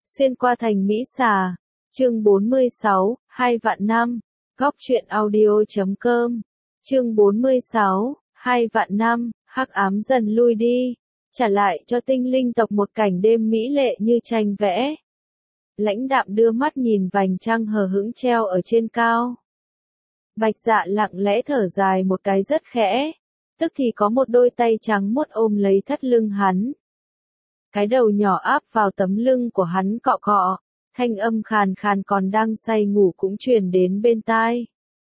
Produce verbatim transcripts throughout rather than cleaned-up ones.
Xuyên qua thành Mỹ Xà, chương bốn mươi sáu, hai vạn năm, góc truyện audio chấm com, chương bốn mươi sáu, hai vạn năm, hắc ám dần lui đi, trả lại cho tinh linh tộc một cảnh đêm mỹ lệ như tranh vẽ. Lãnh Đạm đưa mắt nhìn vành trăng hờ hững treo ở trên cao. Bạch Dạ lặng lẽ thở dài một cái rất khẽ, tức thì có một đôi tay trắng muốt ôm lấy thắt lưng hắn. Cái đầu nhỏ áp vào tấm lưng của hắn cọ cọ, thanh âm khàn khàn còn đang say ngủ cũng truyền đến bên tai.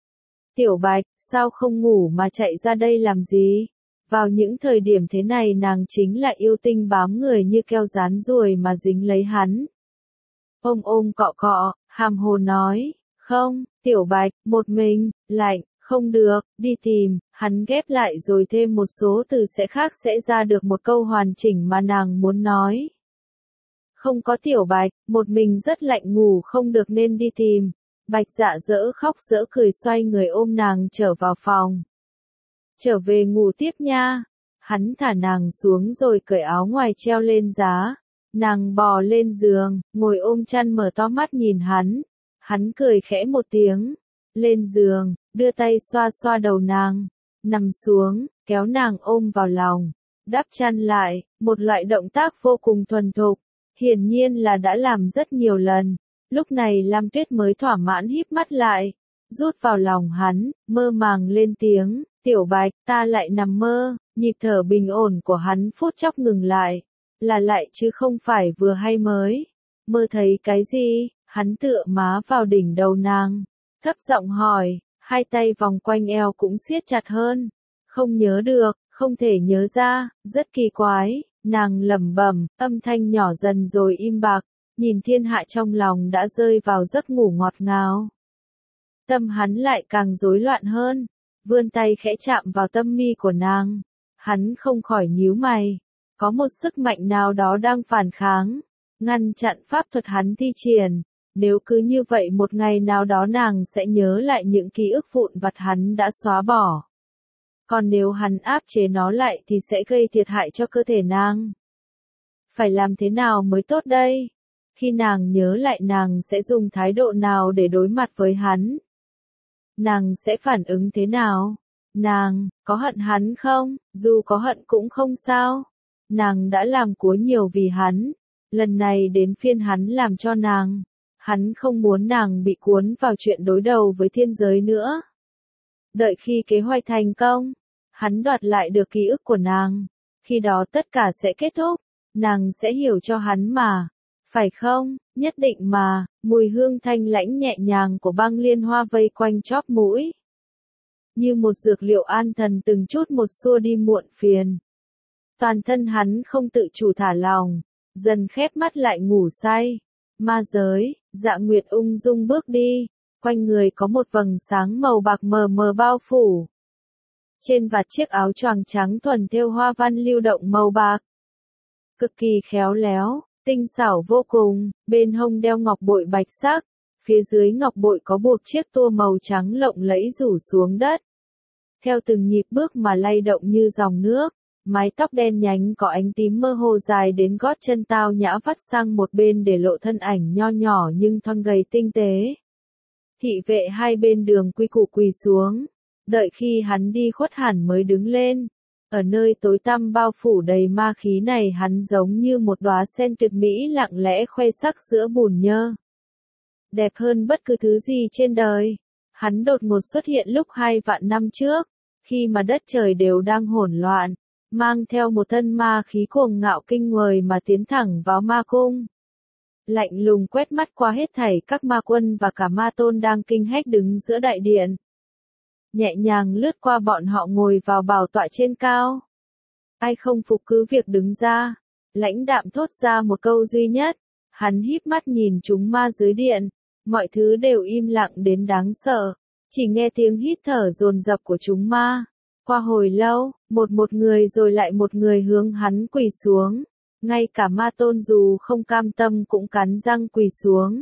Tiểu Bạch, sao không ngủ mà chạy ra đây làm gì? Vào những thời điểm thế này nàng chính là yêu tinh bám người như keo dán ruồi mà dính lấy hắn. Ôm ôm cọ cọ, hàm hồ nói, không, Tiểu Bạch, một mình, lạnh, không được, đi tìm, hắn ghép lại rồi thêm một số từ sẽ khác sẽ ra được một câu hoàn chỉnh mà nàng muốn nói. Không có Tiểu Bạch, một mình rất lạnh ngủ không được nên đi tìm. Bạch Dạ dỡ khóc dỡ cười xoay người ôm nàng trở vào phòng. Trở về ngủ tiếp nha. Hắn thả nàng xuống rồi cởi áo ngoài treo lên giá. Nàng bò lên giường, ngồi ôm chăn mở to mắt nhìn hắn. Hắn cười khẽ một tiếng. Lên giường, đưa tay xoa xoa đầu nàng. Nằm xuống, kéo nàng ôm vào lòng. Đắp chăn lại, một loại động tác vô cùng thuần thục. Hiển nhiên là đã làm rất nhiều lần. Lúc này Lam Tuyết mới thỏa mãn híp mắt lại. Rút vào lòng hắn, mơ màng lên tiếng. Tiểu Bạch, ta lại nằm mơ. Nhịp thở bình ổn của hắn phút chốc ngừng lại. Là lại chứ không phải vừa hay mới. Mơ thấy cái gì? Hắn tựa má vào đỉnh đầu nàng. Thấp giọng hỏi, hai tay vòng quanh eo cũng siết chặt hơn. Không nhớ được, không thể nhớ ra, rất kỳ quái. Nàng lẩm bẩm, âm thanh nhỏ dần rồi im bặt. Nhìn thiên hạ trong lòng đã rơi vào giấc ngủ ngọt ngào. Tâm hắn lại càng rối loạn hơn. Vươn tay khẽ chạm vào tâm mi của nàng. Hắn không khỏi nhíu mày. Có một sức mạnh nào đó đang phản kháng. Ngăn chặn pháp thuật hắn thi triển. Nếu cứ như vậy một ngày nào đó nàng sẽ nhớ lại những ký ức vụn vặt hắn đã xóa bỏ. Còn nếu hắn áp chế nó lại thì sẽ gây thiệt hại cho cơ thể nàng. Phải làm thế nào mới tốt đây? Khi nàng nhớ lại nàng sẽ dùng thái độ nào để đối mặt với hắn? Nàng sẽ phản ứng thế nào? Nàng, có hận hắn không? Dù có hận cũng không sao. Nàng đã làm của nhiều vì hắn. Lần này đến phiên hắn làm cho nàng. Hắn không muốn nàng bị cuốn vào chuyện đối đầu với thiên giới nữa. Đợi khi kế hoạch thành công, hắn đoạt lại được ký ức của nàng. Khi đó tất cả sẽ kết thúc. Nàng sẽ hiểu cho hắn mà. Phải không? Nhất định mà. Mùi hương thanh lãnh nhẹ nhàng của băng liên hoa vây quanh chóp mũi. Như một dược liệu an thần từng chút một xua đi muộn phiền. Toàn thân hắn không tự chủ thả lòng. Dần khép mắt lại ngủ say. Ma giới, Dạ Nguyệt ung dung bước đi. Quanh người có một vầng sáng màu bạc mờ mờ bao phủ. Trên vạt chiếc áo choàng trắng thuần thêu hoa văn lưu động màu bạc. Cực kỳ khéo léo, tinh xảo vô cùng, bên hông đeo ngọc bội bạch sắc, phía dưới ngọc bội có buộc chiếc tua màu trắng lộng lẫy rủ xuống đất. Theo từng nhịp bước mà lay động như dòng nước, mái tóc đen nhánh có ánh tím mơ hồ dài đến gót chân tao nhã vắt sang một bên để lộ thân ảnh nho nhỏ nhưng thon gầy tinh tế. Thị vệ hai bên đường quy củ quỳ xuống, đợi khi hắn đi khuất hẳn mới đứng lên. Ở nơi tối tăm bao phủ đầy ma khí này hắn giống như một đóa sen tuyệt mỹ lặng lẽ khoe sắc giữa bùn nhơ. Đẹp hơn bất cứ thứ gì trên đời. Hắn đột ngột xuất hiện lúc hai vạn năm trước, khi mà đất trời đều đang hỗn loạn, mang theo một thân ma khí cuồng ngạo kinh người mà tiến thẳng vào ma cung. Lạnh lùng quét mắt qua hết thảy các ma quân và cả ma tôn đang kinh hách đứng giữa đại điện. Nhẹ nhàng lướt qua bọn họ ngồi vào bảo tọa trên cao. Ai không phục cứ việc đứng ra. Lãnh Đạm thốt ra một câu duy nhất. Hắn híp mắt nhìn chúng ma dưới điện. Mọi thứ đều im lặng đến đáng sợ. Chỉ nghe tiếng hít thở dồn dập của chúng ma. Qua hồi lâu, một một người rồi lại một người hướng hắn quỳ xuống. Ngay cả ma tôn dù không cam tâm cũng cắn răng quỳ xuống.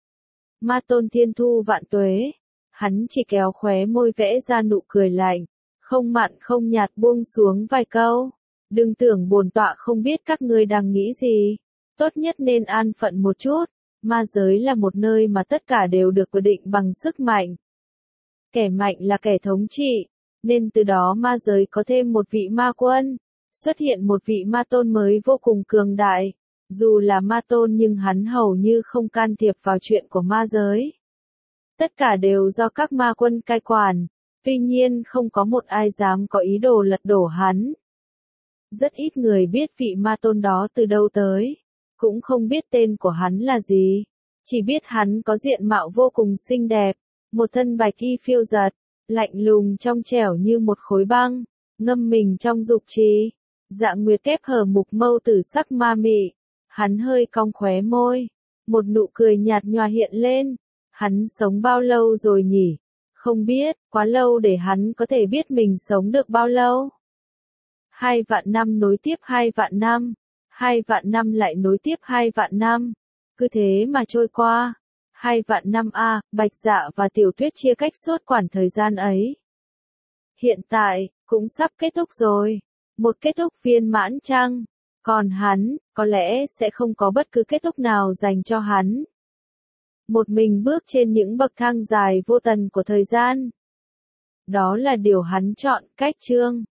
Ma tôn thiên thu vạn tuế. Hắn chỉ kéo khóe môi vẽ ra nụ cười lạnh, không mặn không nhạt buông xuống vài câu. Đừng tưởng bổn tọa không biết các ngươi đang nghĩ gì. Tốt nhất nên an phận một chút, ma giới là một nơi mà tất cả đều được quyết định bằng sức mạnh. Kẻ mạnh là kẻ thống trị, nên từ đó ma giới có thêm một vị ma quân, xuất hiện một vị ma tôn mới vô cùng cường đại. Dù là ma tôn nhưng hắn hầu như không can thiệp vào chuyện của ma giới. Tất cả đều do các ma quân cai quản, tuy nhiên không có một ai dám có ý đồ lật đổ hắn. Rất ít người biết vị ma tôn đó từ đâu tới, cũng không biết tên của hắn là gì, chỉ biết hắn có diện mạo vô cùng xinh đẹp, một thân bạch y phiêu dật, lạnh lùng trong trẻo như một khối băng, ngâm mình trong dục trí, dạng nguyệt kép hở mục mâu tử sắc ma mị. Hắn hơi cong khóe môi, một nụ cười nhạt nhòa hiện lên. Hắn sống bao lâu rồi nhỉ? Không biết, quá lâu để hắn có thể biết mình sống được bao lâu. Hai vạn năm nối tiếp hai vạn năm, hai vạn năm lại nối tiếp hai vạn năm, cứ thế mà trôi qua. Hai vạn năm a, Bạch Dạ và Tiểu Tuyết chia cách suốt khoảng thời gian ấy. Hiện tại, cũng sắp kết thúc rồi, một kết thúc viên mãn chăng? Còn hắn, có lẽ sẽ không có bất cứ kết thúc nào dành cho hắn. Một mình bước trên những bậc thang dài vô tận của thời gian. Đó là điều hắn chọn, cách chương.